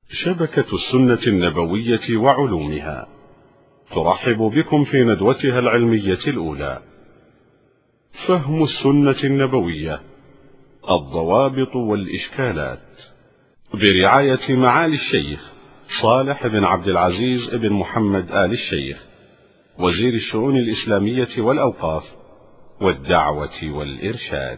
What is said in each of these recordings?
شبكة السنة النبوية وعلومها ترحب بكم في ندوتها العلمية الأولى، فهم السنة النبوية، الضوابط والإشكالات، برعاية معالي الشيخ صالح بن عبد العزيز بن محمد آل الشيخ، وزير الشؤون الإسلامية والأوقاف والدعوة والإرشاد.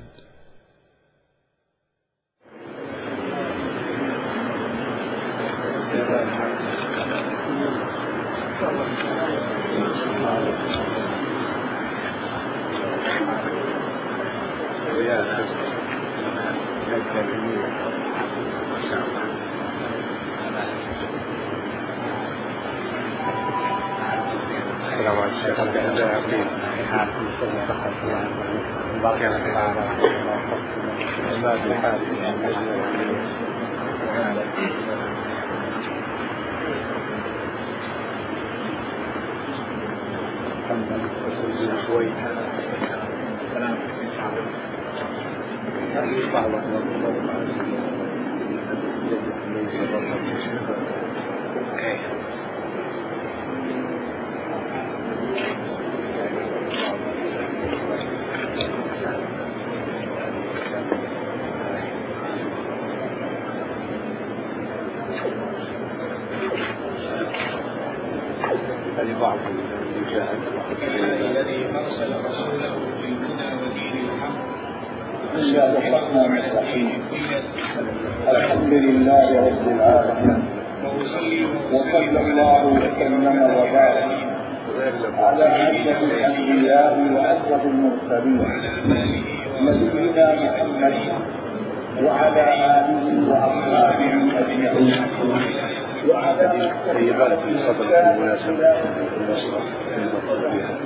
الذي أرسل رسوله بالهدى ودين الحق. بسم الله الرحمن الرحيم. الحمد لله رب العالمين، وصلى الله وسلم وبارك على أشرف الأنبياء وأشرف المرسلين نبينا محمد وعلى آله وأصحابه أجمعين وعلى طيبات في صدر المناسبة والنصر في المطلوب بها.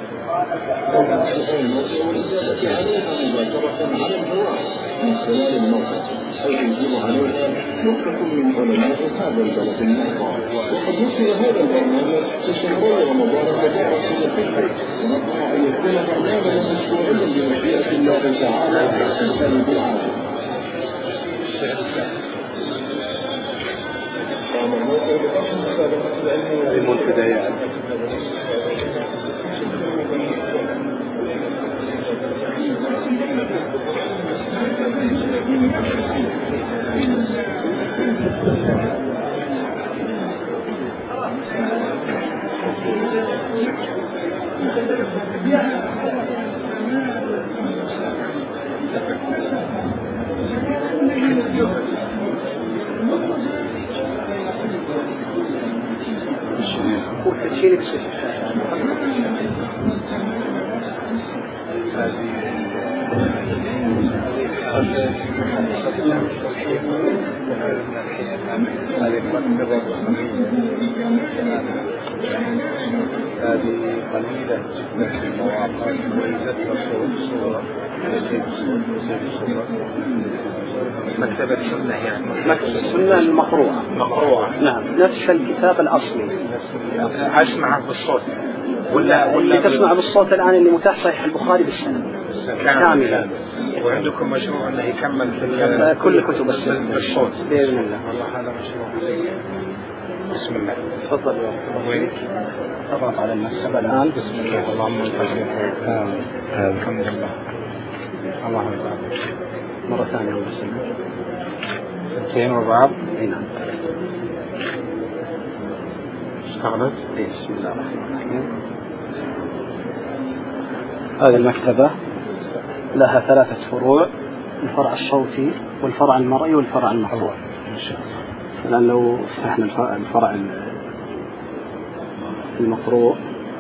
من خلال الموقع حيث يجب عليها نقطة من علماء هذا البلد المحتار. وقد نشر هذا البرنامج في شهر رمضان المبارك الكريم، ونطمع أن يكون برنامجا مشروعيا بمشيئة الله تعالى سهلا بالعاجل. قام الموقع بطرح مسابقة العلم المنتديات هذه قليلة جدا في المواقع ويزدها صورة مكتبة السنة، يعني مكتبة السنة المقروءة نعم، نفس الكتاب الأصلي. أسمع بالصوت ولا اللي تسمع بالصوت الآن اللي متاح صحيح البخاري بالسند كاملا. وعندكم مشروع أنه يكمل في كل كتب السنة بالصوت بإذن الله. والله هذا مشروع. بسم الله. تفضل. وين؟ اضغط على المكتبة الآن. بسم الله. اللهم الحمد لله. اللهم بارك. مرة ثانية بسم الله. اثنين وبعض. نعم. اشتغلت. بسم الله الرحمن الرحيم. هذه المكتبة لها 3 فروع، الفرع الصوتي والفرع المرئي والفرع المقروء. الآن لو فتحنا الفرع المقروء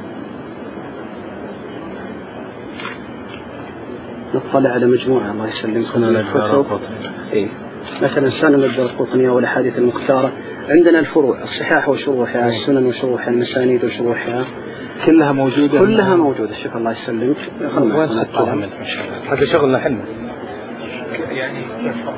نطلع على مجموعة الله يسلمكم من الكتب. مثلا سنن الدارقطني والأحاديث المختارة. عندنا الفروع الصحاح وشروحها، السنن وشروحها، المسانيد وشروحها، كلها موجودة. شوف الله يسلمك. وين تطلع منها؟ هذا شغلنا حنا. يعني كيف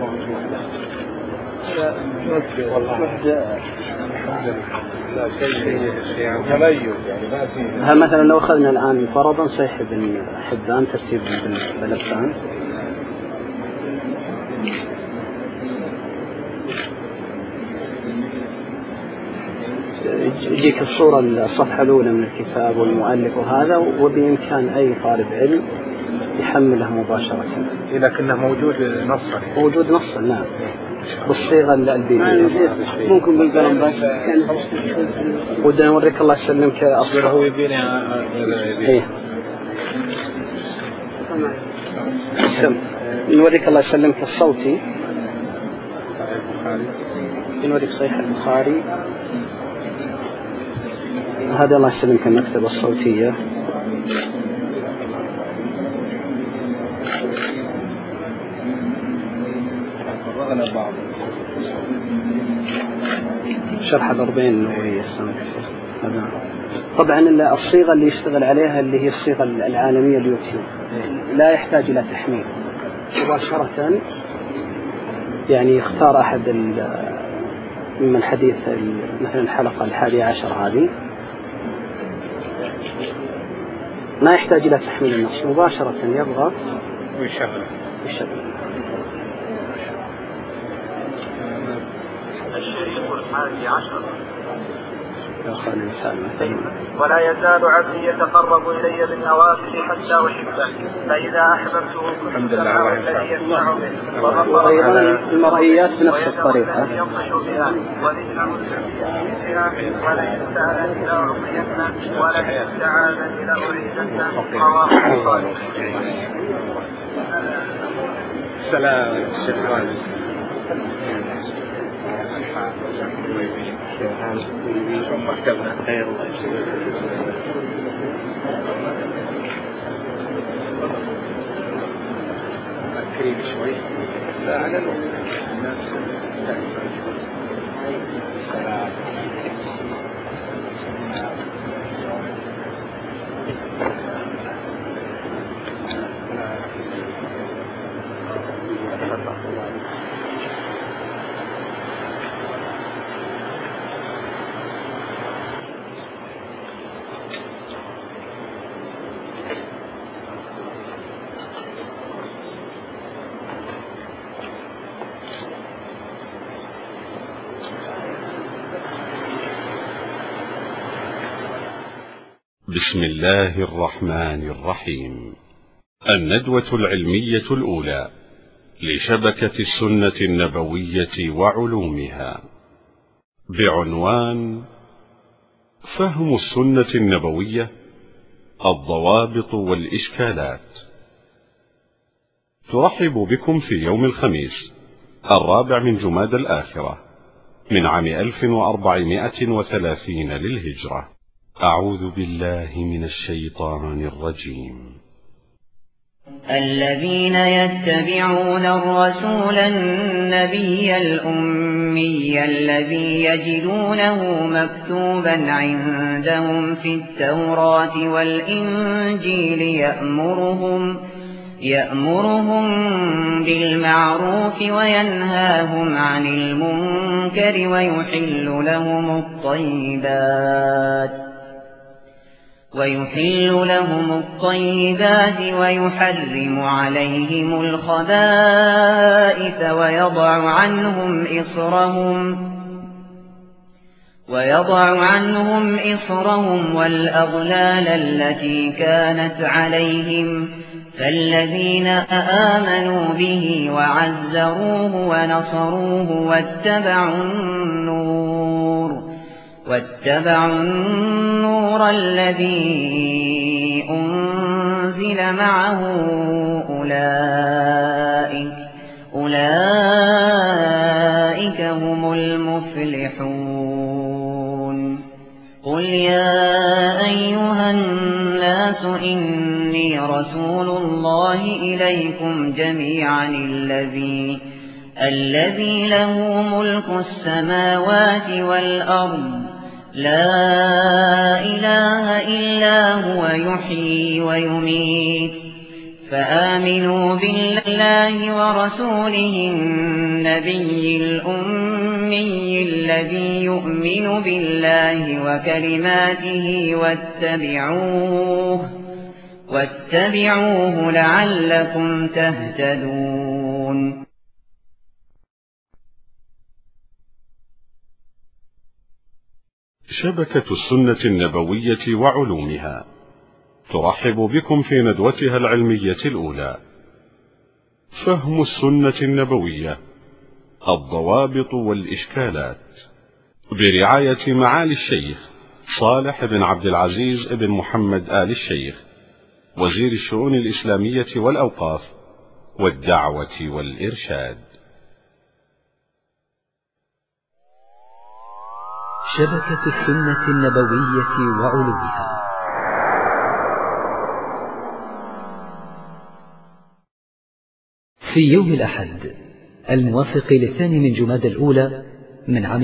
ها مثلا لو أخذنا الآن فرضا صحيح بن حبان ترتيب بالأبدان، يجيك الصورة الصفحة الأولى من الكتاب والمؤلف وهذا، وبإمكان أي طالب علم يحمله مباشرة. لكنه موجود نصا. موجود نصا نعم، بالصيغة البيئية. ممكن بالقلم بس. ودنا نوريك الله يسلمك أصله. هو يبيني إيه. نوريك الله يسلمك الصوتي. نوريك صحيح البخاري. هذا الله يسلمك المكتبة الصوتية. شرح الأربعين النووية. طبعا الصيغة اللي يشتغل عليها اللي هي الصيغة العالمية اليوتيوب، لا يحتاج إلى تحميل مباشرة. يعني يختار أحد من حديث مثلا الحلقة 11 هذه، ما يحتاج إلى تحميل النص، مباشرة يضغط ويشغل. الشريط 11. مثلا ولا يزال عبدي يتقرب إلي بالنوافل حتى أحبه، فإذا أحببته كنت سمعه الذي يسمع به، وأيضا المرئيات بنفس الطريقة. ينطش بها، وذكره بها، ولئن سألني لأعطينه، ولئن استعاذني لأعيذنه. رواه سلام. خير الله كريم شوي. لا على الوقت. بسم الله الرحمن الرحيم. الندوة العلمية الأولى لشبكة السنة النبوية وعلومها، بعنوان فهم السنة النبوية، الضوابط والإشكالات. ترحب بكم في يوم الخميس 4 من جمادى الآخرة من عام 1430 للهجرة. أعوذ بالله من الشيطان الرجيم. الذين يتبعون الرسول النبي الأمي الذي يجدونه مكتوبا عندهم في التوراة والإنجيل يأمرهم بالمعروف وينهاهم عن المنكر ويحل لهم الطيبات ويحرم عليهم الخبائث ويضع عنهم إصرهم والأغلال التي كانت عليهم، فالذين آمنوا به وعزروه ونصروه واتبعوا النور الذي أنزل معه أولئك هم المفلحون. قل يا أيها الناس إني رسول الله إليكم جميعا الذي له ملك السماوات والأرض، لا إله إلا هو يحيي ويميت، فآمنوا بالله ورسوله النبي الأمي الذي يؤمن بالله وكلماته واتبعوه لعلكم تهتدون. شبكة السنة النبوية وعلومها ترحب بكم في ندوتها العلمية الأولى، فهم السنة النبوية، الضوابط والإشكالات، برعاية معالي الشيخ صالح بن عبد العزيز بن محمد آل الشيخ، وزير الشؤون الإسلامية والأوقاف والدعوة والإرشاد. شبكة السنة النبوية وعلومها. في يوم الأحد الموافق للثاني من جمادى الأولى من عام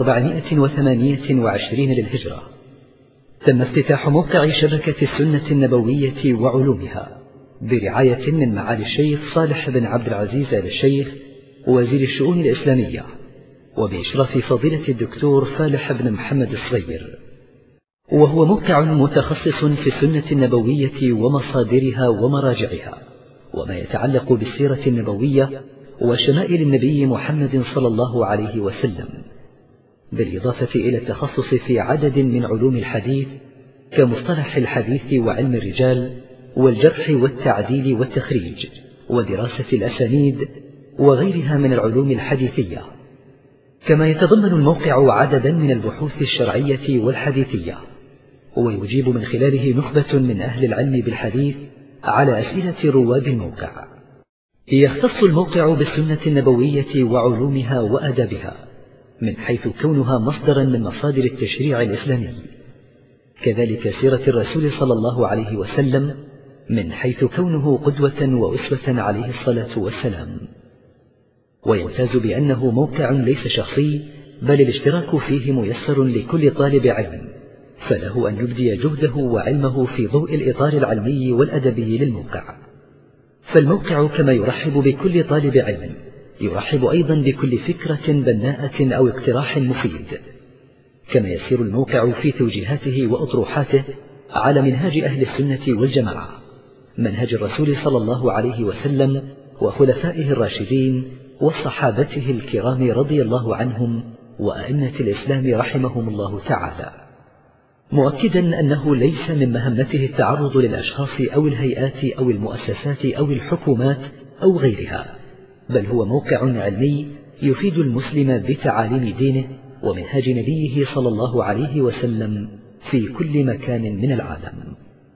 1428 للهجرة، تم افتتاح موقع شبكة السنة النبوية وعلومها برعاية من معالي الشيخ صالح بن عبد العزيز آل الشيخ وزير الشؤون الإسلامية، وبإشراف فضيلة الدكتور صالح بن محمد الصغير. وهو موقع متخصص في السنة النبوية ومصادرها ومراجعها، وما يتعلق بالسيرة النبوية وشمائل النبي محمد صلى الله عليه وسلم، بالإضافة إلى التخصص في عدد من علوم الحديث كمصطلح الحديث وعلم الرجال والجرح والتعديل والتخريج ودراسة الأسانيد وغيرها من العلوم الحديثية. كما يتضمن الموقع عددا من البحوث الشرعية والحديثية، ويجيب من خلاله نخبة من أهل العلم بالحديث على أسئلة رواد الموقع. يختص الموقع بالسنة النبوية وعلومها وأدابها من حيث كونها مصدرا من مصادر التشريع الإسلامي، كذلك سيرة الرسول صلى الله عليه وسلم من حيث كونه قدوة وأسوة عليه الصلاة والسلام. ويمتاز بأنه موقع ليس شخصي، بل الاشتراك فيه ميسر لكل طالب علم، فله أن يبدي جهده وعلمه في ضوء الإطار العلمي والأدبي للموقع. فالموقع كما يرحب بكل طالب علم يرحب أيضا بكل فكرة بناءة أو اقتراح مفيد. كما يسير الموقع في توجيهاته وأطروحاته على منهاج أهل السنة والجماعة، منهج الرسول صلى الله عليه وسلم وخلفائه الراشدين وصحابته الكرام رضي الله عنهم وأئمة الإسلام رحمهم الله تعالى، مؤكدا أنه ليس من مهمته التعرض للأشخاص أو الهيئات أو المؤسسات أو الحكومات أو غيرها، بل هو موقع علمي يفيد المسلم بتعاليم دينه ومنهاج نبيه صلى الله عليه وسلم في كل مكان من العالم.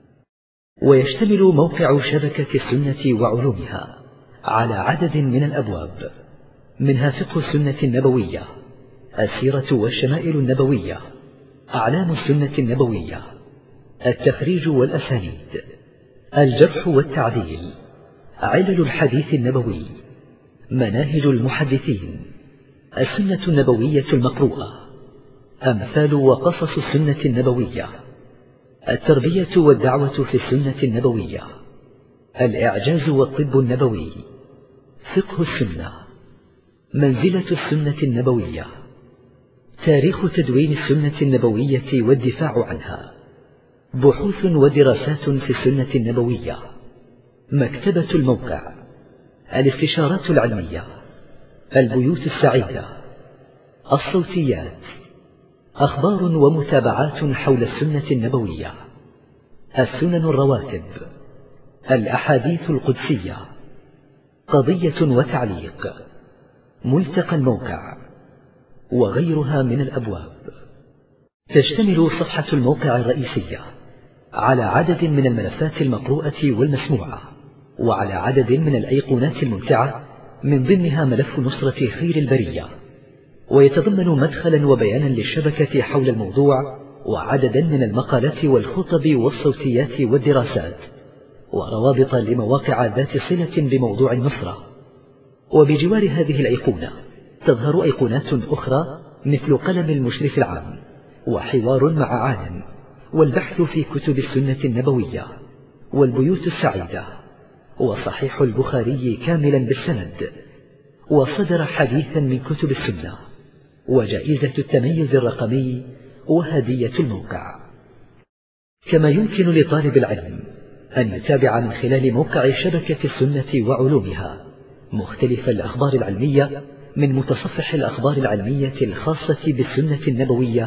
ويشتمل موقع شبكة السنة وعلومها على عدد من الأبواب، منها فقه السنة النبوية، السيرة والشمائل النبوية، أعلام السنة النبوية، التخريج والأسانيد، الجرح والتعديل، علل الحديث النبوي، مناهج المحدثين، السنة النبوية المقروءة، أمثال وقصص السنة النبوية، التربية والدعوة في السنة النبوية، الإعجاز والطب النبوي، فقه السنة، منزلة السنة النبوية، تاريخ تدوين السنة النبوية والدفاع عنها، بحوث ودراسات في السنة النبوية، مكتبة الموقع، الاستشارات العلمية، البيوت السعيدة، الصوتيات، أخبار ومتابعات حول السنة النبوية، السنن الرواتب، الأحاديث القدسية، قضية وتعليق، ملتقى الموقع، وغيرها من الأبواب. تشتمل صفحة الموقع الرئيسية على عدد من الملفات المقروءة والمسموعة، وعلى عدد من الأيقونات الممتعة، من ضمنها ملف نصرة خير البرية، ويتضمن مدخلا وبيانا للشبكة حول الموضوع، وعددا من المقالات والخطب والصوتيات والدراسات، وروابط لمواقع ذات صلة بموضوع النصرة. وبجوار هذه الأيقونة تظهر أيقونات أخرى مثل قلم المشرف العام، وحوار مع عالم، والبحث في كتب السنة النبوية، والبيوت السعيدة، وصحيح البخاري كاملا بالسند، وصدر حديثا من كتب السنة، وجائزة التميز الرقمي، وهدية الموقع. كما يمكن لطالب العلم أن يتابع من خلال موقع شبكة السنة وعلومها مختلف الأخبار العلمية من متصفح الأخبار العلمية الخاصة بالسنة النبوية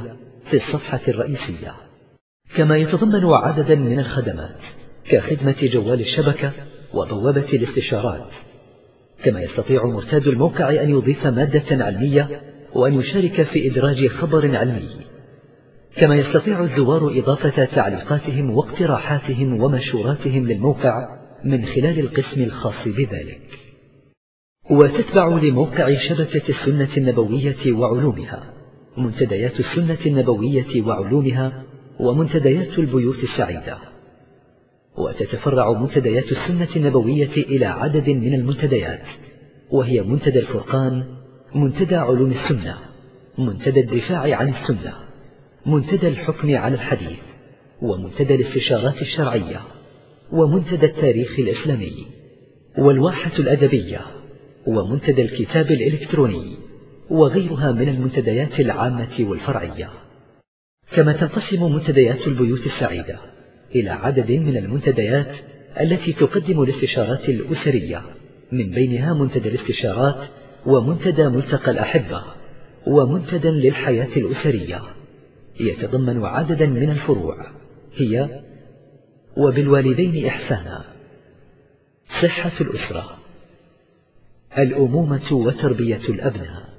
في الصفحة الرئيسية، كما يتضمن عددا من الخدمات كخدمة جوال الشبكة وبوابة الاستشارات. كما يستطيع مرتاد الموقع أن يضيف مادة علمية وأن يشارك في إدراج خبر علمي. كما يستطيع الزوار إضافة تعليقاتهم واقتراحاتهم ومشوراتهم للموقع من خلال القسم الخاص بذلك. وتتبع لموقع شبكة السنة النبوية وعلومها منتديات السنة النبوية وعلومها ومنتديات البيوت السعيدة. وتتفرع منتديات السنة النبوية إلى عدد من المنتديات، وهي منتدى الفرقان، منتدى علوم السنة، منتدى الدفاع عن السنة، منتدى الحكم على الحديث، ومنتدى الاستشارات الشرعية، ومنتدى التاريخ الإسلامي، والواحة الأدبية، ومنتدى الكتاب الإلكتروني، وغيرها من المنتديات العامة والفرعية. كما تنقسم منتديات البيوت السعيدة إلى عدد من المنتديات التي تقدم الاستشارات الأسرية، من بينها منتدى الاستشارات، ومنتدى ملتقى الأحبة، ومنتدى للحياة الأسرية، يتضمن عددا من الفروع هي: وبالوالدين إحسانا، صحة الأسرة، الأمومة وتربية الأبناء.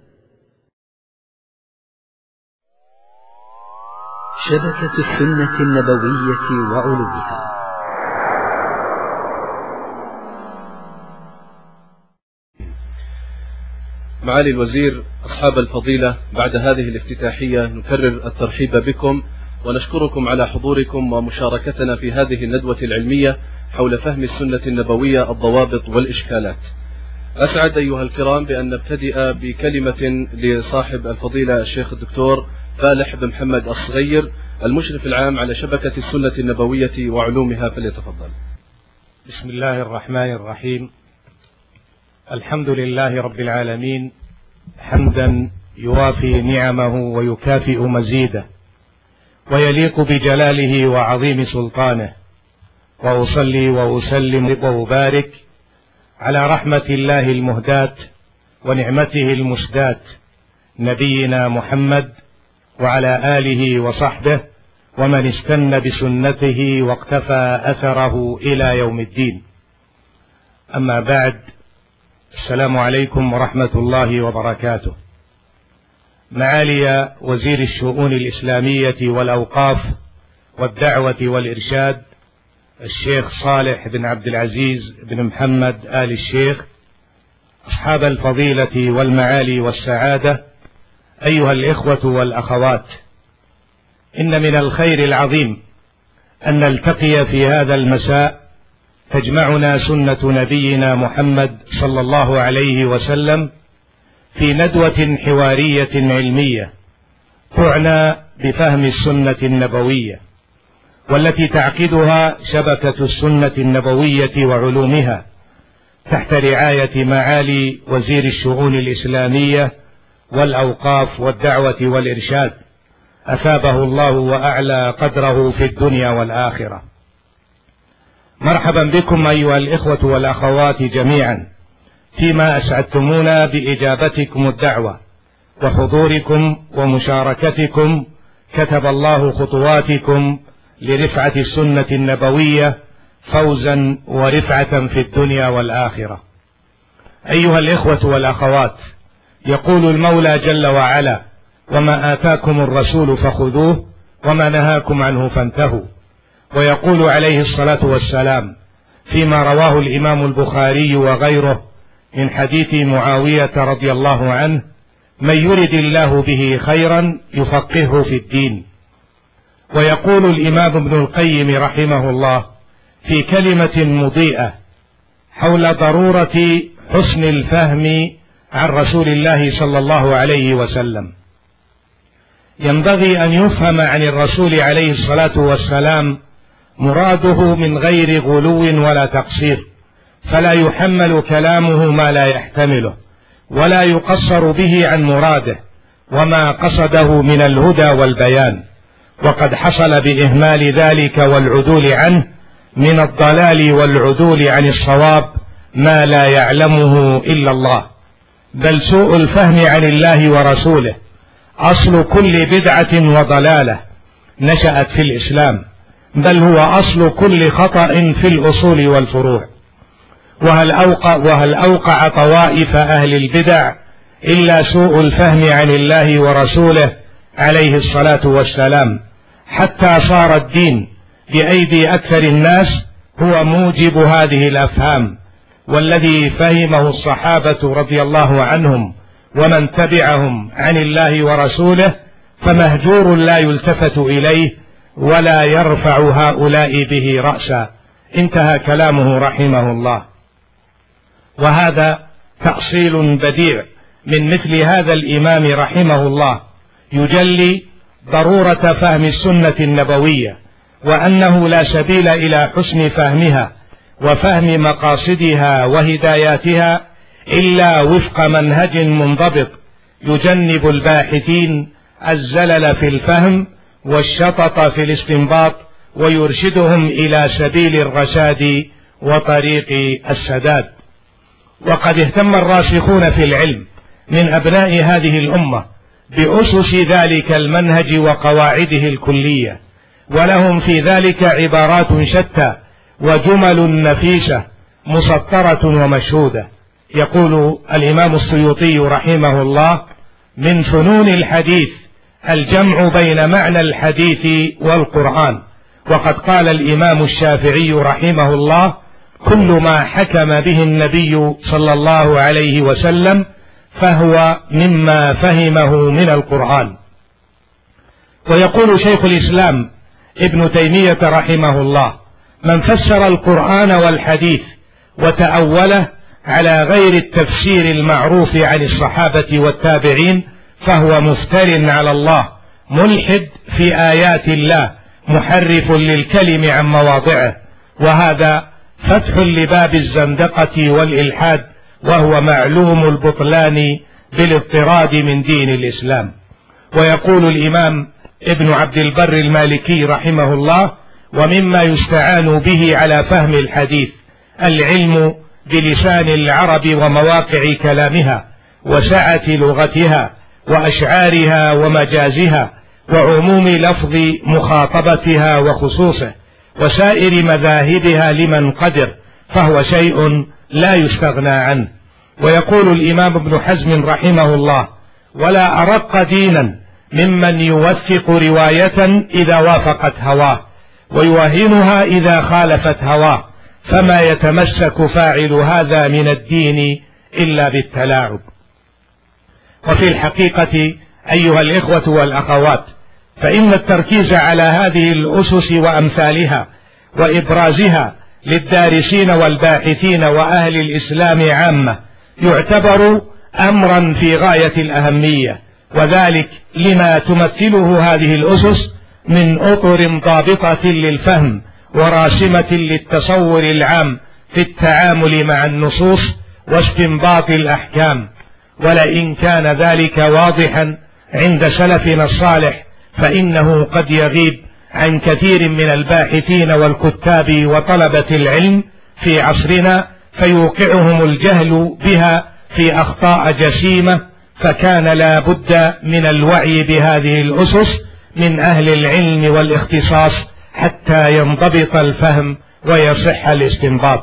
شبكة السنة النبوية وعلومها. معالي الوزير، أصحاب الفضيلة، بعد هذه الافتتاحية نكرر الترحيب بكم ونشكركم على حضوركم ومشاركتنا في هذه الندوة العلمية حول فهم السنة النبوية، الضوابط والإشكالات. أسعد أيها الكرام بأن نبتدئ بكلمة لصاحب الفضيلة الشيخ الدكتور فالح بن محمد الصغير، المشرف العام على شبكة السنة النبوية وعلومها، فليتفضل. بسم الله الرحمن الرحيم. الحمد لله رب العالمين، حمدا يوافي نعمه ويكافئ مزيده، ويليق بجلاله وعظيم سلطانه، وأصلي وأسلم وأبارك على رحمة الله المهداة ونعمته المسداة نبينا محمد وعلى آله وصحبه ومن استنى بسنته واقتفى أثره إلى يوم الدين. أما بعد، السلام عليكم ورحمة الله وبركاته. معالي وزير الشؤون الإسلامية والأوقاف والدعوة والإرشاد الشيخ صالح بن عبد العزيز بن محمد آل الشيخ، أصحاب الفضيلة والمعالي والسعادة، أيها الإخوة والأخوات، إن من الخير العظيم أن نلتقي في هذا المساء تجمعنا سنة نبينا محمد صلى الله عليه وسلم في ندوة حوارية علمية تعنى بفهم السنة النبوية، والتي تعقدها شبكة السنة النبوية وعلومها تحت رعاية معالي وزير الشؤون الإسلامية والأوقاف والدعوة والإرشاد، أثابه الله وأعلى قدره في الدنيا والآخرة. مرحبا بكم أيها الإخوة والأخوات جميعا، فيما أسعدتمونا بإجابتكم الدعوة وحضوركم ومشاركتكم. كتب الله خطواتكم لرفعة السنة النبوية فوزا ورفعة في الدنيا والآخرة. أيها الإخوة والأخوات، يقول المولى جل وعلا: وما آتاكم الرسول فخذوه وما نهاكم عنه فانتهوا. ويقول عليه الصلاة والسلام فيما رواه الإمام البخاري وغيره من حديث معاوية رضي الله عنه: من يرد الله به خيرا يفقهه في الدين. ويقول الإمام ابن القيم رحمه الله في كلمة مضيئة حول ضرورة حسن الفهم عن رسول الله صلى الله عليه وسلم: ينبغي أن يفهم عن الرسول عليه الصلاة والسلام مراده من غير غلو ولا تقصير، فلا يحمل كلامه ما لا يحتمله، ولا يقصر به عن مراده وما قصده من الهدى والبيان. وقد حصل بإهمال ذلك والعدول عنه من الضلال والعدول عن الصواب ما لا يعلمه إلا الله، بل سوء الفهم عن الله ورسوله أصل كل بدعة وضلالة نشأت في الإسلام، بل هو أصل كل خطأ في الأصول والفروع. وهل أوقع طوائف أهل البدع إلا سوء الفهم عن الله ورسوله عليه الصلاة والسلام، حتى صار الدين بأيدي أكثر الناس هو موجب هذه الأفهام. والذي فهمه الصحابة رضي الله عنهم ومن تبعهم عن الله ورسوله فمهجور لا يلتفت إليه ولا يرفع هؤلاء به رأسا. انتهى كلامه رحمه الله. وهذا تأصيل بديع من مثل هذا الإمام رحمه الله يجلي ضرورة فهم السنة النبوية، وأنه لا سبيل إلى حسن فهمها وفهم مقاصدها وهداياتها إلا وفق منهج منضبط يجنب الباحثين الزلل في الفهم والشطط في الاستنباط، ويرشدهم إلى سبيل الرشاد وطريق السداد. وقد اهتم الراسخون في العلم من أبناء هذه الأمة بأسس ذلك المنهج وقواعده الكلية، ولهم في ذلك عبارات شتى وجمل نفيسة مسطرة ومشهودة. يقول الإمام السيوطي رحمه الله: من فنون الحديث الجمع بين معنى الحديث والقرآن. وقد قال الإمام الشافعي رحمه الله: كل ما حكم به النبي صلى الله عليه وسلم فهو مما فهمه من القرآن. ويقول شيخ الإسلام ابن تيمية رحمه الله: من فسر القرآن والحديث وتأوله على غير التفسير المعروف عن الصحابة والتابعين فهو مفتر على الله، ملحد في آيات الله، محرف للكلم عن مواضعه. وهذا فتح لباب الزندقة والإلحاد، وهو معلوم البطلان بالاضطراد من دين الإسلام. ويقول الإمام ابن عبد البر المالكي رحمه الله: ومما يستعان به على فهم الحديث العلم بلسان العرب ومواقع كلامها وسعة لغتها وأشعارها ومجازها وعموم لفظ مخاطبتها وخصوصه وسائر مذاهبها لمن قدر، فهو شيء لا يستغنى عنه. ويقول الإمام ابن حزم رحمه الله: ولا أرق دينا ممن يوثق رواية إذا وافقت هواه ويوهنها إذا خالفت هواه، فما يتمسك فاعل هذا من الدين إلا بالتلاعب. وفي الحقيقة أيها الإخوة والأخوات، فإن التركيز على هذه الأسس وأمثالها وإبرازها للدارسين والباحثين وأهل الإسلام عامة يعتبر أمرا في غاية الأهمية، وذلك لما تمثله هذه الأسس من أطر ضابطة للفهم وراسمة للتصور العام في التعامل مع النصوص واستنباط الأحكام. ولئن كان ذلك واضحا عند سلفنا الصالح فإنه قد يغيب عن كثير من الباحثين والكتاب وطلبة العلم في عصرنا، فيوقعهم الجهل بها في أخطاء جسيمة. فكان لا بد من الوعي بهذه الأسس من أهل العلم والاختصاص حتى ينضبط الفهم ويصح الاستنباط.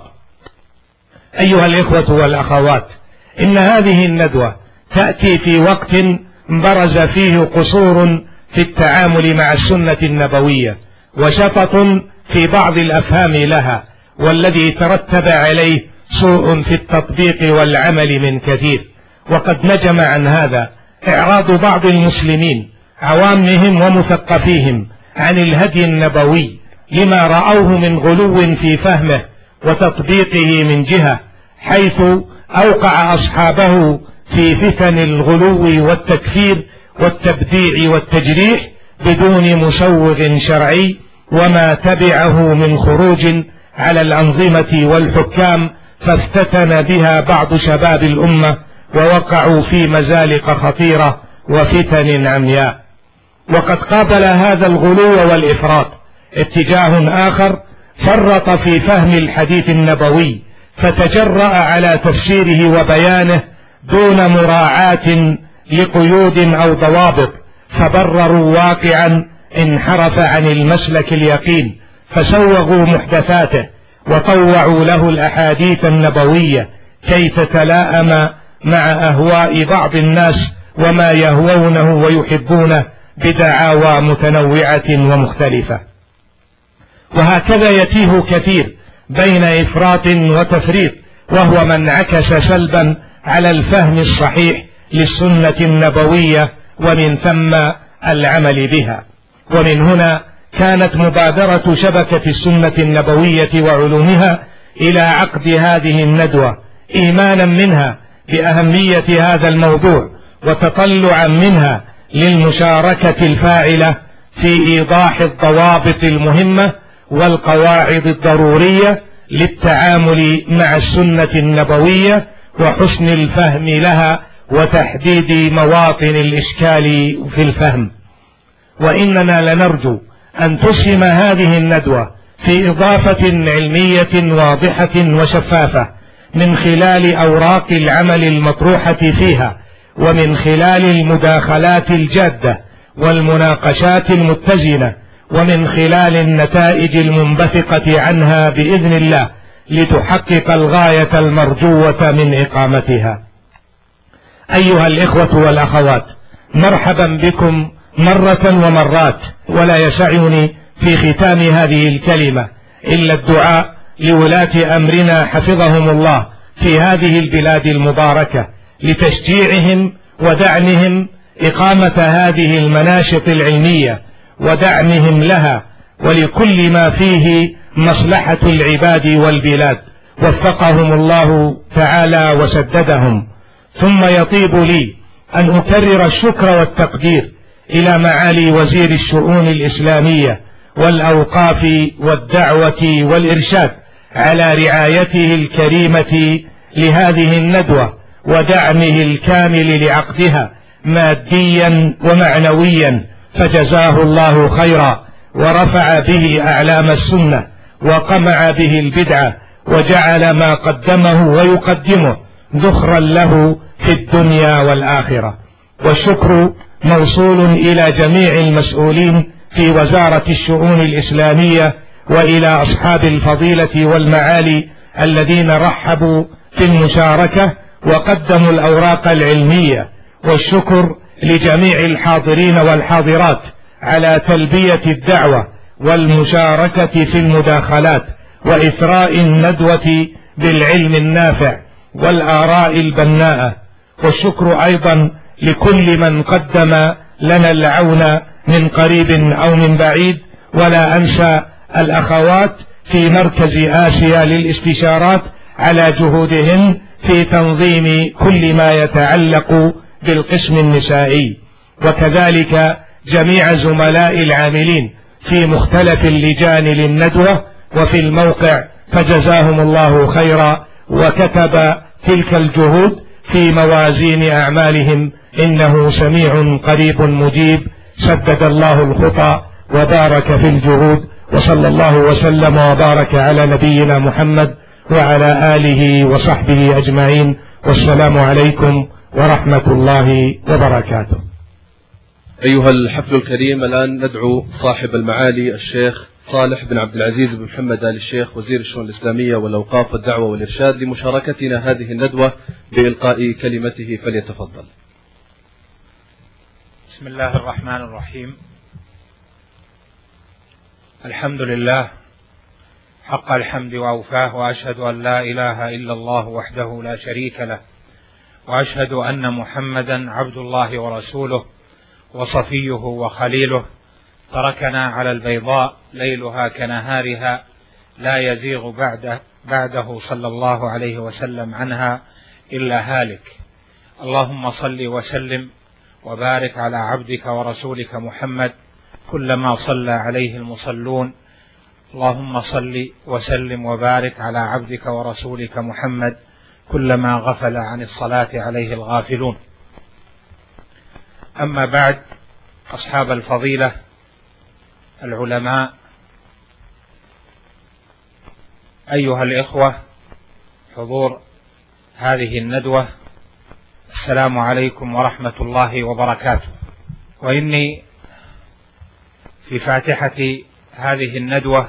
أيها الإخوة والأخوات، إن هذه الندوة تأتي في وقت برز فيه قصور في التعامل مع السنة النبوية وشطط في بعض الأفهام لها، والذي ترتب عليه سوء في التطبيق والعمل من كثير. وقد نجم عن هذا إعراض بعض المسلمين عوامهم ومثقفيهم عن الهدي النبوي لما رأوه من غلو في فهمه وتطبيقه من جهة، حيث أوقع أصحابه في فتن الغلو والتكفير والتبديع والتجريح بدون مسوغ شرعي، وما تبعه من خروج على الأنظمة والحكام، فافتتن بها بعض شباب الأمة ووقعوا في مزالق خطيرة وفتن عمياء. وقد قابل هذا الغلو والإفراط اتجاه آخر فرط في فهم الحديث النبوي، فتجرأ على تفسيره وبيانه دون مراعاة لقيود أو ضوابط فبرروا واقعا انحرف عن المسلك اليقين، فسوغوا محدثاته وطوعوا له الأحاديث النبوية كي تتلائم مع أهواء بعض الناس وما يهوونه ويحبونه بدعاوى متنوعة ومختلفة. وهكذا يتيه كثير بين إفراط وتفريط، وهو من عكس سلبا على الفهم الصحيح للسنة النبوية ومن ثم العمل بها. ومن هنا كانت مبادرة شبكة السنة النبوية وعلومها إلى عقد هذه الندوة إيمانا منها بأهمية هذا الموضوع وتطلعا منها للمشاركة الفاعلة في إيضاح الضوابط المهمة والقواعد الضرورية للتعامل مع السنة النبوية وحسن الفهم لها وتحديد مواطن الإشكال في الفهم. وإننا لنرجو أن تسهم هذه الندوة في إضافة علمية واضحة وشفافة من خلال أوراق العمل المطروحة فيها، ومن خلال المداخلات الجادة والمناقشات المتزنة، ومن خلال النتائج المنبثقة عنها بإذن الله، لتحقق الغاية المرجوة من إقامتها. أيها الإخوة والأخوات، مرحبا بكم مرة ومرات، ولا يسعني في ختام هذه الكلمة إلا الدعاء لولاة أمرنا حفظهم الله في هذه البلاد المباركة لتشجيعهم ودعمهم إقامة هذه المناشط العلمية ودعمهم لها ولكل ما فيه مصلحة العباد والبلاد، وفقهم الله تعالى وسددهم. ثم يطيب لي أن أكرر الشكر والتقدير إلى معالي وزير الشؤون الإسلامية والأوقاف والدعوة والإرشاد على رعايته الكريمة لهذه الندوة ودعمه الكامل لعقدها ماديا ومعنويا، فجزاه الله خيرا ورفع به أعلام السنة وقمع به البدعة وجعل ما قدمه ويقدمه ذخرا له في الدنيا والآخرة. والشكر موصول إلى جميع المسؤولين في وزارة الشؤون الإسلامية وإلى أصحاب الفضيلة والمعالي الذين رحبوا في المشاركة وقدموا الأوراق العلمية. والشكر لجميع الحاضرين والحاضرات على تلبية الدعوة والمشاركة في المداخلات وإثراء الندوة بالعلم النافع والآراء البناءة. والشكر أيضا لكل من قدم لنا العون من قريب أو من بعيد، ولا أنسى الأخوات في مركز آسيا للاستشارات على جهودهن في تنظيم كل ما يتعلق بالقسم النسائي، وكذلك جميع زملاء العاملين في مختلف اللجان للندوة وفي الموقع، فجزاهم الله خيرا وكتب تلك الجهود في موازين أعمالهم، إنه سميع قريب مجيب. سدد الله الخطى وبارك في الجهود، وصلى الله وسلم وبارك على نبينا محمد وعلى آله وصحبه أجمعين، والسلام عليكم ورحمة الله وبركاته. أيها الحفل الكريم، الآن ندعو صاحب المعالي الشيخ صالح بن عبد العزيز بن محمد آل الشيخ وزير الشؤون الإسلامية والأوقاف والدعوة والإرشاد لمشاركتنا هذه الندوة بإلقاء كلمته، فليتفضل. بسم الله الرحمن الرحيم. الحمد لله حق الحمد وأوفاه، وأشهد أن لا إله إلا الله وحده لا شريك له، وأشهد أن محمدا عبد الله ورسوله وصفيه وخليله، تركنا على البيضاء ليلها كنهارها لا يزيغ بعده صلى الله عليه وسلم عنها إلا هالك. اللهم صل وسلم وبارك على عبدك ورسولك محمد كلما صلى عليه المصلون. اللهم صل وسلم وبارك على عبدك ورسولك محمد كلما غفل عن الصلاة عليه الغافلون. أما بعد، أصحاب الفضيلة العلماء، أيها الإخوة حضور هذه الندوة، السلام عليكم ورحمة الله وبركاته. وإني في فاتحة هذه الندوة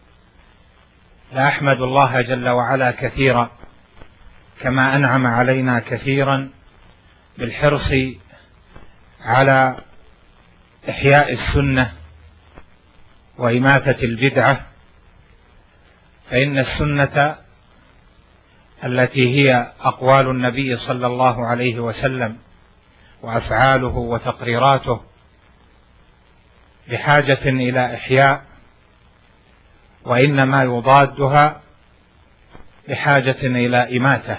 لأحمد الله جل وعلا كثيرا، كما أنعم علينا كثيرا بالحرص على إحياء السنة وإماتة البدعة، فإن السنة التي هي أقوال النبي صلى الله عليه وسلم وأفعاله وتقريراته بحاجة إلى إحياء، وإنما يضادها بحاجة إلى إماتة.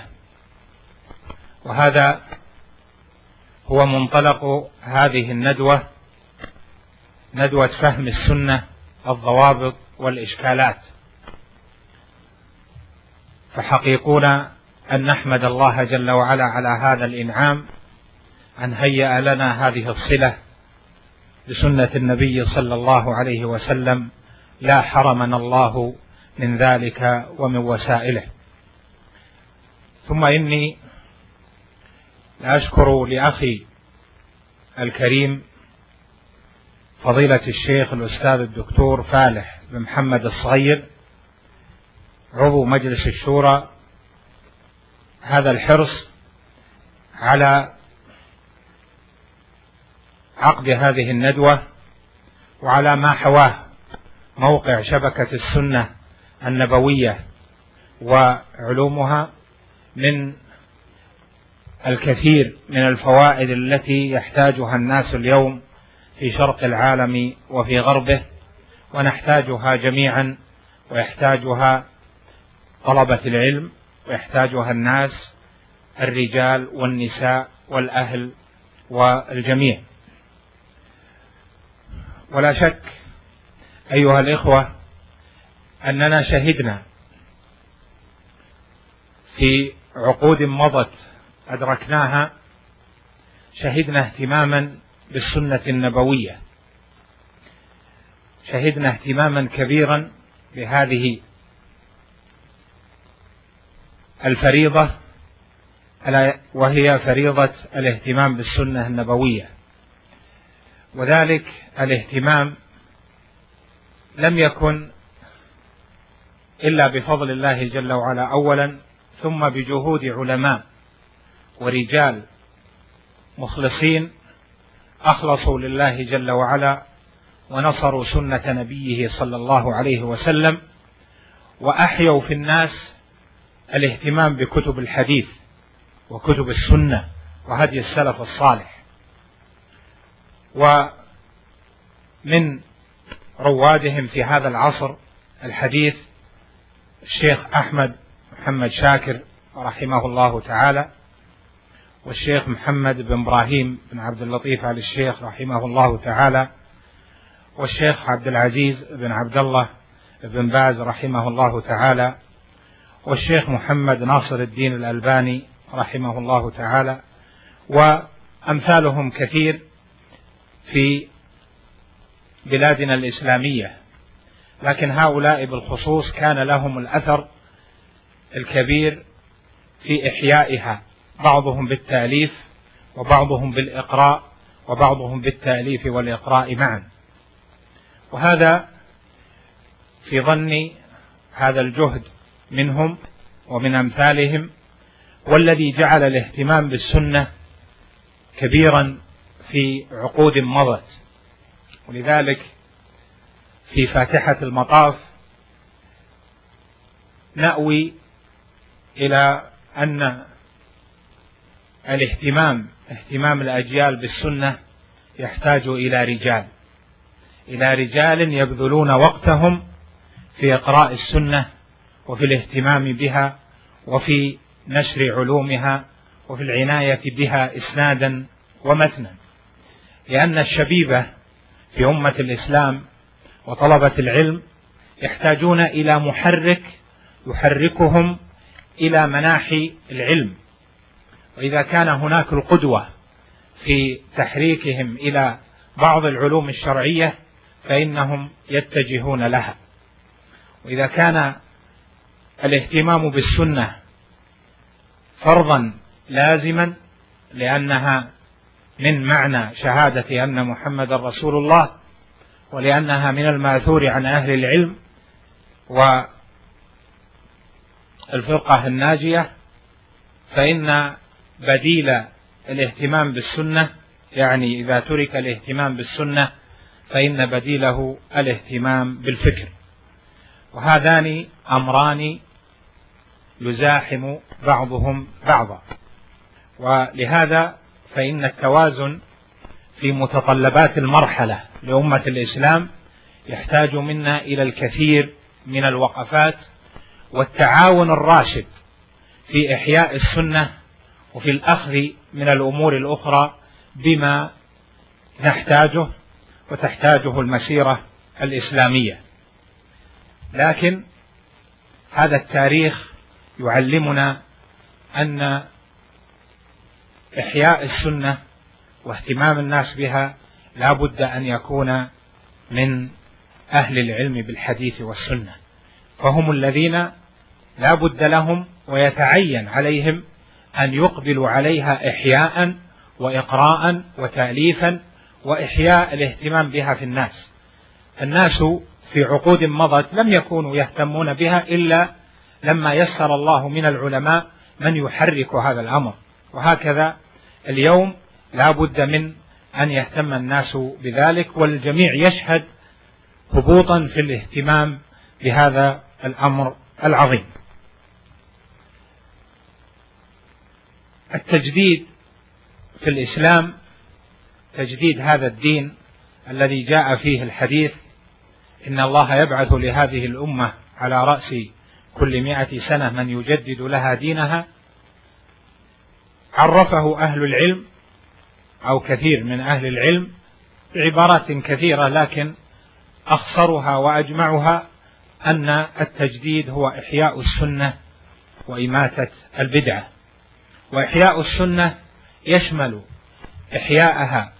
وهذا هو منطلق هذه الندوة، ندوة فهم السنة، الضوابط والإشكالات. فحقيقنا أن نحمد الله جل وعلا على هذا الإنعام، أن هيأ لنا هذه الصلة بسنة النبي صلى الله عليه وسلم، لا حرمنا الله من ذلك ومن وسائله. ثم إني أشكر لأخي الكريم فضيلة الشيخ الأستاذ الدكتور فالح بن محمد الصغير عضو مجلس الشورى هذا الحرص على عقد هذه الندوة، وعلى ما حواه موقع شبكة السنة النبوية وعلومها من الكثير من الفوائد التي يحتاجها الناس اليوم في شرق العالم وفي غربه، ونحتاجها جميعا، ويحتاجها طلبة العلم، ويحتاجها الناس الرجال والنساء والأهل والجميع. ولا شك أيها الإخوة أننا شهدنا في عقود مضت أدركناها، شهدنا اهتماما بالسنة النبوية، شهدنا اهتماما كبيرا بهذه الفريضة، وهي فريضة الاهتمام بالسنة النبوية. وذلك الاهتمام لم يكن إلا بفضل الله جل وعلا أولا، ثم بجهود علماء ورجال مخلصين أخلصوا لله جل وعلا، ونصروا سنة نبيه صلى الله عليه وسلم، وأحيوا في الناس الاهتمام بكتب الحديث وكتب السنة وهدي السلف الصالح. ومن روادهم في هذا العصر الحديث الشيخ أحمد محمد شاكر رحمه الله تعالى، والشيخ محمد بن إبراهيم بن عبد اللطيف آل الشيخ رحمه الله تعالى، والشيخ عبد العزيز بن عبد الله بن باز رحمه الله تعالى، والشيخ محمد ناصر الدين الألباني رحمه الله تعالى، وأمثالهم كثير في بلادنا الإسلامية. لكن هؤلاء بالخصوص كان لهم الأثر الكبير في إحيائها، بعضهم بالتأليف وبعضهم بالإقراء وبعضهم بالتأليف والإقراء معا. وهذا في ظني هذا الجهد منهم ومن أمثالهم، والذي جعل الاهتمام بالسنة كبيرا في عقود مضت. ولذلك في فاتحة المطاف نأوي إلى أن اهتمام الأجيال بالسنة يحتاج إلى رجال يبذلون وقتهم في إقراء السنة وفي الاهتمام بها وفي نشر علومها وفي العناية بها إسنادا ومتنا. لأن الشبيبة في أمة الإسلام وطلبة العلم يحتاجون إلى محرك يحركهم إلى مناحي العلم، وإذا كان هناك القدوة في تحريكهم إلى بعض العلوم الشرعية فإنهم يتجهون لها. وإذا كان الاهتمام بالسنة فرضا لازما لأنها من معنى شهادة أن محمد رسول الله، ولأنها من الماثور عن أهل العلم والفرقة الناجية، فإن بديل الاهتمام بالسنة، يعني إذا ترك الاهتمام بالسنة فإن بديله الاهتمام بالفكر، وهذان أمران يزاحم بعضهم بعضا. ولهذا فإن التوازن في متطلبات المرحلة لأمة الإسلام يحتاج منا إلى الكثير من الوقفات والتعاون الراشد في إحياء السنة وفي الأخذ من الأمور الأخرى بما نحتاجه وتحتاجه المسيرة الإسلامية. لكن هذا التاريخ يعلمنا أن إحياء السنة واهتمام الناس بها لا بد أن يكون من أهل العلم بالحديث والسنة، فهم الذين لا بد لهم ويتعين عليهم أن يقبلوا عليها إحياء وإقراء وتأليفا وإحياء الاهتمام بها في الناس. الناس في عقود مضت لم يكونوا يهتمون بها إلا لما يسر الله من العلماء من يحرك هذا الأمر، وهكذا اليوم لا بد من أن يهتم الناس بذلك، والجميع يشهد هبوطا في الاهتمام بهذا الأمر العظيم. التجديد في الإسلام، تجديد هذا الدين الذي جاء فيه الحديث إن الله يبعث لهذه الأمة على رأس كل 100 سنة من يجدد لها دينها، عرفه أهل العلم أو كثير من أهل العلم بعبارات كثيرة، لكن أخصرها وأجمعها أن التجديد هو إحياء السنة وإماتة البدعة. وإحياء السنة يشمل إحياءها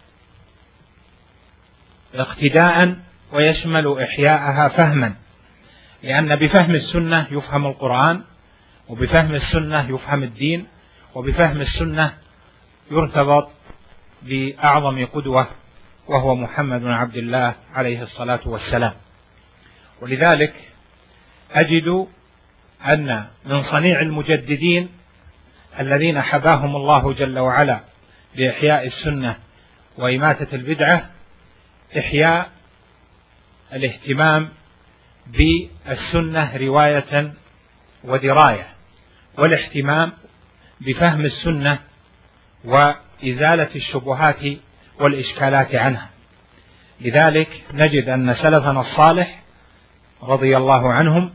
اقتداء ويشمل إحياءها فهما، لأن بفهم السنة يفهم القرآن، وبفهم السنة يفهم الدين، وبفهم السنة يرتبط بأعظم قدوة وهو محمد بن عبد الله عليه الصلاة والسلام. ولذلك أجد أن من صنيع المجددين الذين حباهم الله جل وعلا بإحياء السنة وإماتة البدعة إحياء الاهتمام بالسنة رواية ودراية، والاهتمام بفهم السنة وإزالة الشبهات والإشكالات عنها. لذلك نجد أن سلفنا الصالح رضي الله عنهم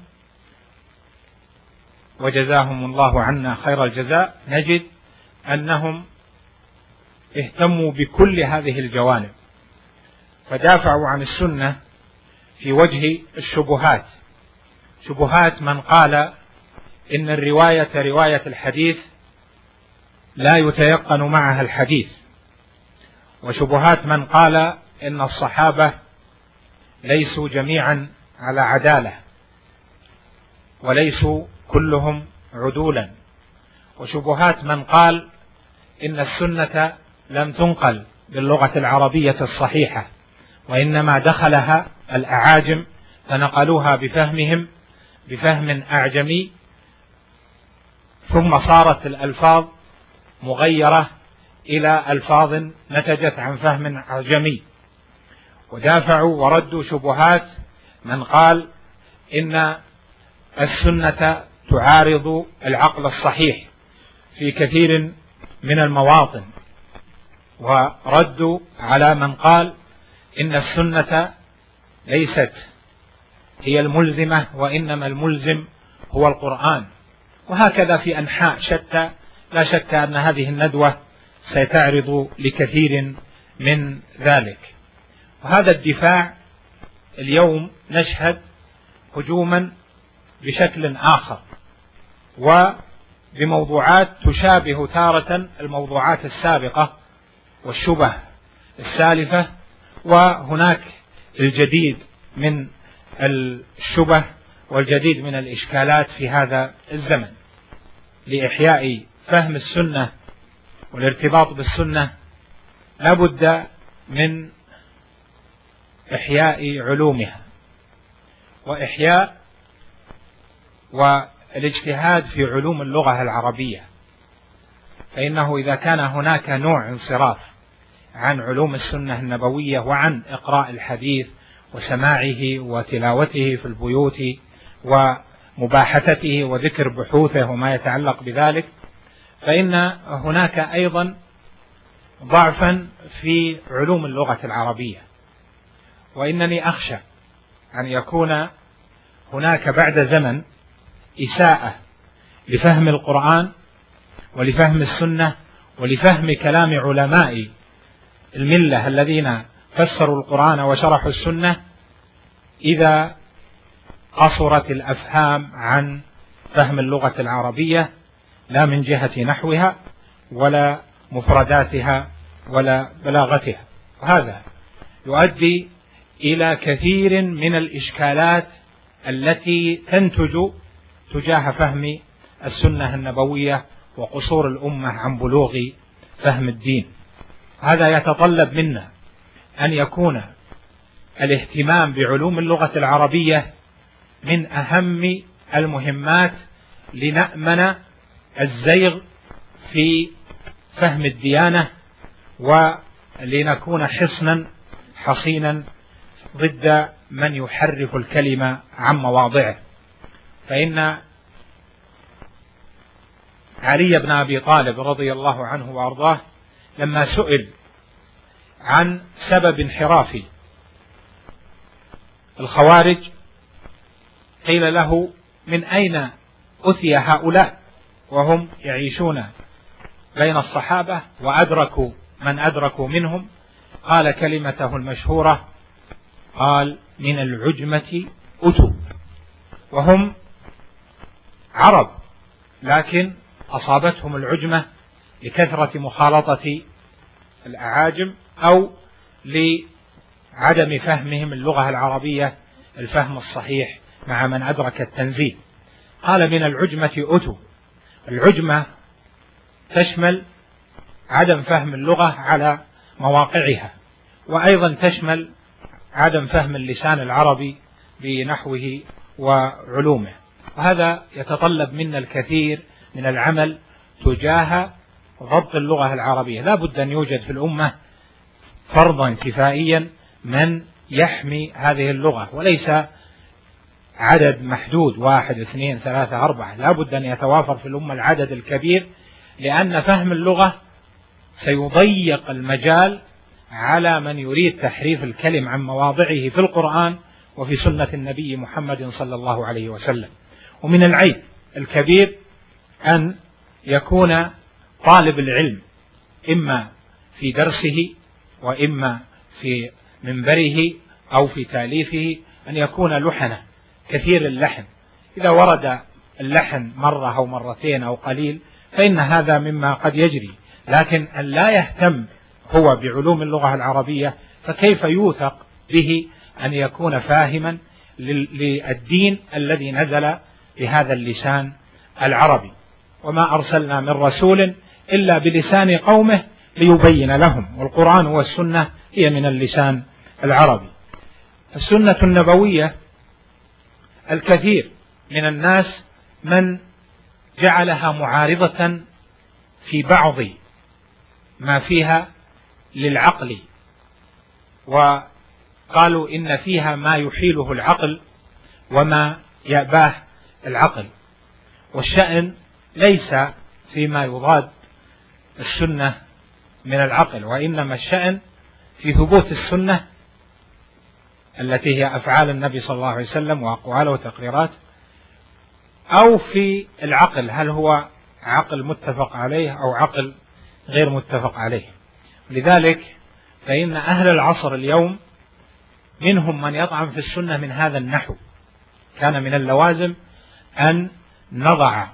وجزاهم الله عنا خير الجزاء، نجد أنهم اهتموا بكل هذه الجوانب، فدافعوا عن السنة في وجه الشبهات، شبهات من قال إن الرواية رواية الحديث لا يتيقن معها الحديث، وشبهات من قال إن الصحابة ليسوا جميعا على عدالة وليسوا كلهم عدولا، وشبهات من قال إن السنة لم تنقل باللغة العربية الصحيحة، وإنما دخلها الأعاجم فنقلوها بفهمهم بفهم أعجمي، ثم صارت الألفاظ مغيرة إلى ألفاظ نتجت عن فهم أعجمي. ودافعوا وردوا شبهات من قال إن السنة تعارض العقل الصحيح في كثير من المواطن، وردوا على من قال إن السنة ليست هي الملزمة وإنما الملزم هو القرآن. وهكذا في أنحاء شتى، لا شك أن هذه الندوة ستعرض لكثير من ذلك. وهذا الدفاع اليوم نشهد هجوما بشكل آخر وبموضوعات تشابه تارة الموضوعات السابقة والشبه السالفة، وهناك الجديد من الشبه والجديد من الإشكالات في هذا الزمن. لإحياء فهم السنة والارتباط بالسنة لا بد من إحياء علومها وإحياء والاجتهاد في علوم اللغة العربية، فإنه إذا كان هناك نوع انصراف عن علوم السنة النبوية وعن إقراء الحديث وسماعه وتلاوته في البيوت ومباحثته وذكر بحوثه وما يتعلق بذلك، فإن هناك أيضا ضعفا في علوم اللغة العربية. وإنني أخشى أن يكون هناك بعد زمن إساءة لفهم القرآن ولفهم السنة ولفهم كلام علماء الملة الذين فسروا القرآن وشرحوا السنة، إذا قصرت الأفهام عن فهم اللغة العربية، لا من جهة نحوها ولا مفرداتها ولا بلاغتها. وهذا يؤدي إلى كثير من الإشكالات التي تنتج تجاه فهم السنة النبوية وقصور الأمة عن بلوغ فهم الدين. هذا يتطلب منا أن يكون الاهتمام بعلوم اللغة العربية من أهم المهمات لنأمن الزيغ في فهم الديانة ولنكون حصنا حصينا ضد من يحرف الكلمة عن مواضعه. فإن علي بن أبي طالب رضي الله عنه وأرضاه لما سئل عن سبب انحراف الخوارج قيل له: من أين أتي هؤلاء وهم يعيشون بين الصحابة وأدركوا من أدركوا منهم؟ قال كلمته المشهورة، قال: من العجمة أتوا. وهم عرب لكن أصابتهم العجمة لكثرة مخالطة الأعاجم أو لعدم فهمهم اللغة العربية الفهم الصحيح مع من أدرك التنزيل. قال: من العجمة أتوا. العجمة تشمل عدم فهم اللغة على مواقعها، وأيضا تشمل عدم فهم اللسان العربي بنحوه وعلومه. وهذا يتطلب منا الكثير من العمل تجاه ضبط اللغة العربية. لا بد أن يوجد في الأمة فرضا كفائيا من يحمي هذه اللغة، وليس عدد محدود 1 2 3 4. لا بد أن يتوافر في الأمة العدد الكبير، لأن فهم اللغة سيضيق المجال على من يريد تحريف الكلم عن مواضعه في القرآن وفي سنة النبي محمد صلى الله عليه وسلم. ومن العيب الكبير أن يكون طالب العلم إما في درسه وإما في منبره أو في تأليفه أن يكون لحنة كثير اللحن. إذا ورد اللحن مرة أو مرتين أو قليل فإن هذا مما قد يجري، لكن أن لا يهتم هو بعلوم اللغة العربية، فكيف يوثق به أن يكون فاهما للدين الذي نزل بهذا اللسان العربي؟ وما أرسلنا من رسول إلا بلسان قومه ليبين لهم، والقرآن والسنة هي من اللسان العربي. السنة النبوية الكثير من الناس من جعلها معارضة في بعض ما فيها للعقل، وقالوا إن فيها ما يحيله العقل وما يأباه العقل، والشأن ليس فيما يضاد السنة من العقل، وإنما الشأن في ثبوت السنة التي هي أفعال النبي صلى الله عليه وسلم وأقواله وتقريراته، أو في العقل، هل هو عقل متفق عليه أو عقل غير متفق عليه. لذلك فإن أهل العصر اليوم منهم من يطعن في السنة من هذا النحو. كان من اللوازم أن نضع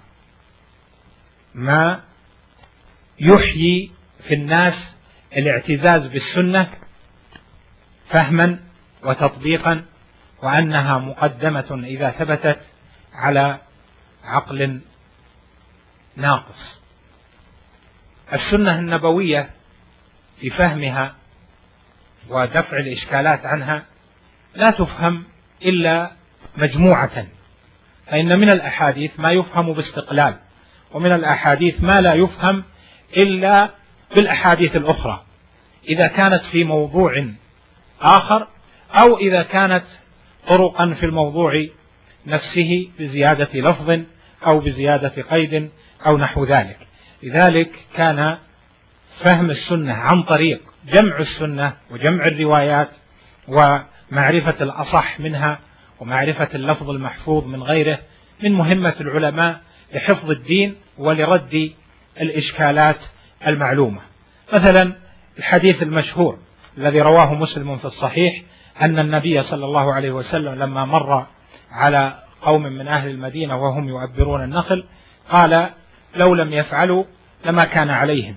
ما يحيي في الناس الاعتزاز بالسنة فهما وتطبيقا، وأنها مقدمة إذا ثبتت على عقل ناقص. السنة النبوية في فهمها ودفع الإشكالات عنها لا تفهم إلا مجموعة، فإن من الأحاديث ما يفهم باستقلال، ومن الأحاديث ما لا يفهم إلا بالأحاديث الأخرى إذا كانت في موضوع آخر، أو إذا كانت طرقا في الموضوع نفسه بزيادة لفظ أو بزيادة قيد أو نحو ذلك. لذلك كان فهم السنة عن طريق جمع السنة وجمع الروايات ومعرفة الأصح منها ومعرفة اللفظ المحفوظ من غيره من مهمة العلماء لحفظ الدين ولرد الإشكالات المعلومة. مثلا الحديث المشهور الذي رواه مسلم في الصحيح أن النبي صلى الله عليه وسلم لما مر على قوم من أهل المدينة وهم يؤبرون النخل قال لو لم يفعلوا لما كان عليهم،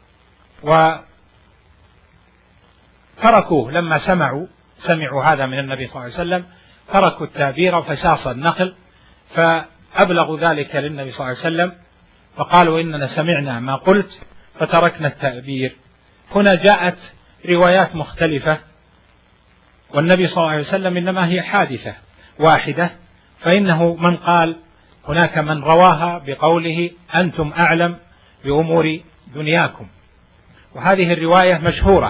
وتركوه لما سمعوا هذا من النبي صلى الله عليه وسلم، تركوا التأبير فساص النخل، فأبلغوا ذلك للنبي صلى الله عليه وسلم فقالوا إننا سمعنا ما قلت فتركنا التأبير. هنا جاءت روايات مختلفة، والنبي صلى الله عليه وسلم إنما هي حادثة واحدة، فإنه من قال هناك من رواها بقوله أنتم أعلم بأمور دنياكم، وهذه الرواية مشهورة،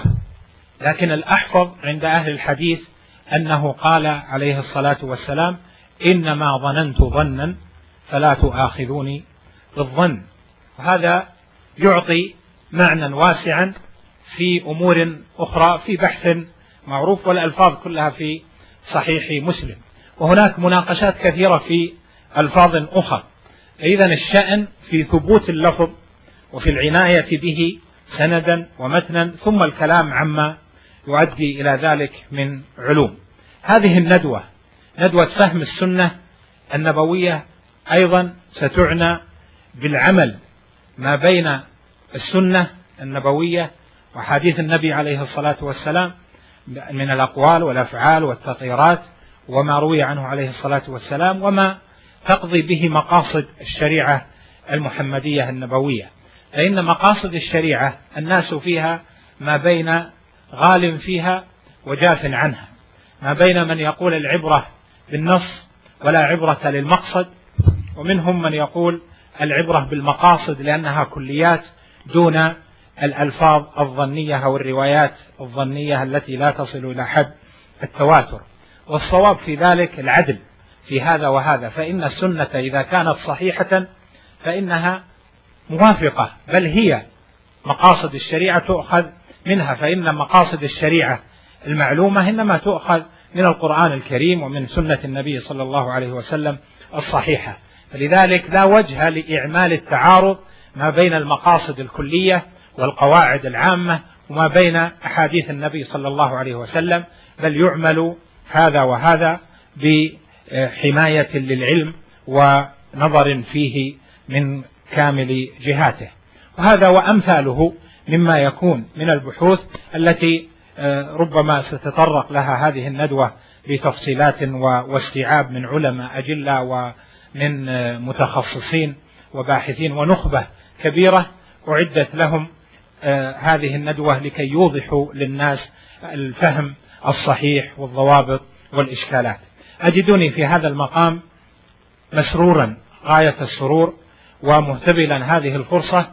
لكن الأحفظ عند أهل الحديث أنه قال عليه الصلاة والسلام إنما ظننت ظنا فلا تؤاخذوني بالظن. وهذا يعطي معنى واسعا في أمور أخرى في بحث معروف، والألفاظ كلها في صحيح مسلم، وهناك مناقشات كثيرة في ألفاظ أخرى. إذن الشأن في ثبوت اللفظ وفي العناية به سندا ومتنا، ثم الكلام عما يؤدي إلى ذلك من علوم. هذه الندوة ندوة فهم السنة النبوية أيضا ستعنى بالعمل ما بين السنة النبوية وحديث النبي عليه الصلاة والسلام من الأقوال والأفعال والتطهيرات وما روي عنه عليه الصلاة والسلام، وما تقضي به مقاصد الشريعة المحمدية النبوية. فإن مقاصد الشريعة الناس فيها ما بين غال فيها وجاف عنها، ما بين من يقول العبرة بالنص ولا عبرة للمقصد، ومنهم من يقول العبرة بالمقاصد لأنها كليات دون الألفاظ الظنية أو الروايات الظنية التي لا تصل إلى حد التواتر. والصواب في ذلك العدل في هذا وهذا، فإن السنة إذا كانت صحيحة فإنها موافقة، بل هي مقاصد الشريعة تؤخذ منها، فإن مقاصد الشريعة المعلومة إنما تؤخذ من القرآن الكريم ومن سنة النبي صلى الله عليه وسلم الصحيحة. فلذلك لا وجه لإعمال التعارض ما بين المقاصد الكلية والقواعد العامة وما بين أحاديث النبي صلى الله عليه وسلم، بل يعمل هذا وهذا بحماية للعلم ونظر فيه من كامل جهاته. وهذا وأمثاله مما يكون من البحوث التي ربما ستتطرق لها هذه الندوة بتفصيلات واستيعاب من علماء أجلة ومن متخصصين وباحثين ونخبة كبيرة أعدت لهم هذه الندوة لكي يوضحوا للناس الفهم الصحيح والضوابط والإشكالات. أجدني في هذا المقام مسرورا غاية السرور ومهتبلا هذه الفرصة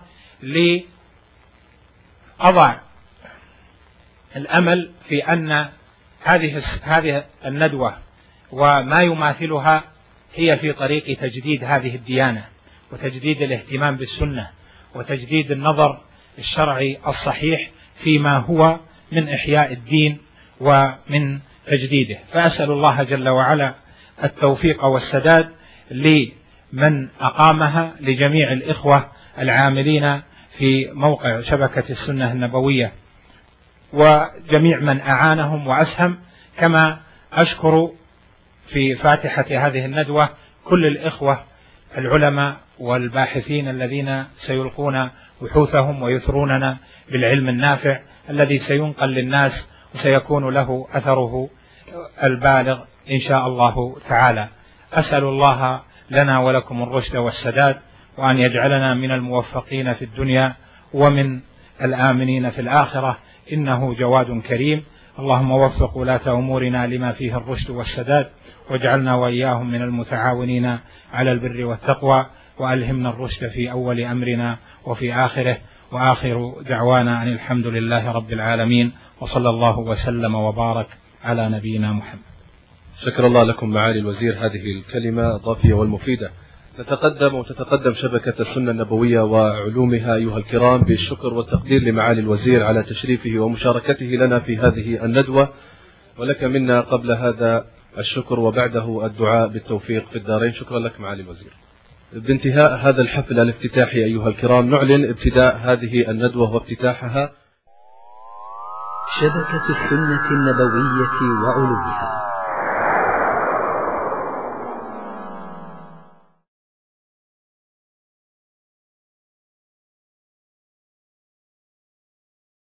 لأضع الأمل في أن هذه الندوة وما يماثلها هي في طريق تجديد هذه الديانة وتجديد الاهتمام بالسنة وتجديد النظر الشرعي الصحيح فيما هو من إحياء الدين ومن تجديده. فأسأل الله جل وعلا التوفيق والسداد لمن أقامها، لجميع الإخوة العاملين في موقع شبكة السنة النبوية وجميع من أعانهم وأسهم، كما أشكر في فاتحة هذه الندوة كل الإخوة العلماء والباحثين الذين سيلقون بحوثهم ويثروننا بالعلم النافع الذي سينقل للناس وسيكون له أثره البالغ إن شاء الله تعالى. أسأل الله لنا ولكم الرشد والسداد، وأن يجعلنا من الموفقين في الدنيا ومن الآمنين في الآخرة، إنه جواد كريم. اللهم وفق ولاة أمورنا لما فيه الرشد والسداد، واجعلنا وإياهم من المتعاونين على البر والتقوى، وألهمنا الرشد في أول أمرنا وفي آخره، وآخر دعوانا أن الحمد لله رب العالمين، وصلى الله وسلم وبارك على نبينا محمد. شكر الله لكم معالي الوزير هذه الكلمة الضافية والمفيدة. تتقدم شبكة السنة النبوية وعلومها أيها الكرام بالشكر والتقدير لمعالي الوزير على تشريفه ومشاركته لنا في هذه الندوة، ولك منا قبل هذا الشكر وبعده الدعاء بالتوفيق في الدارين. شكرا لك معالي الوزير. بانتهاء هذا الحفل الافتتاحي أيها الكرام نعلن ابتداء هذه الندوة وافتتاحها. شبكة السنة النبوية وعلومها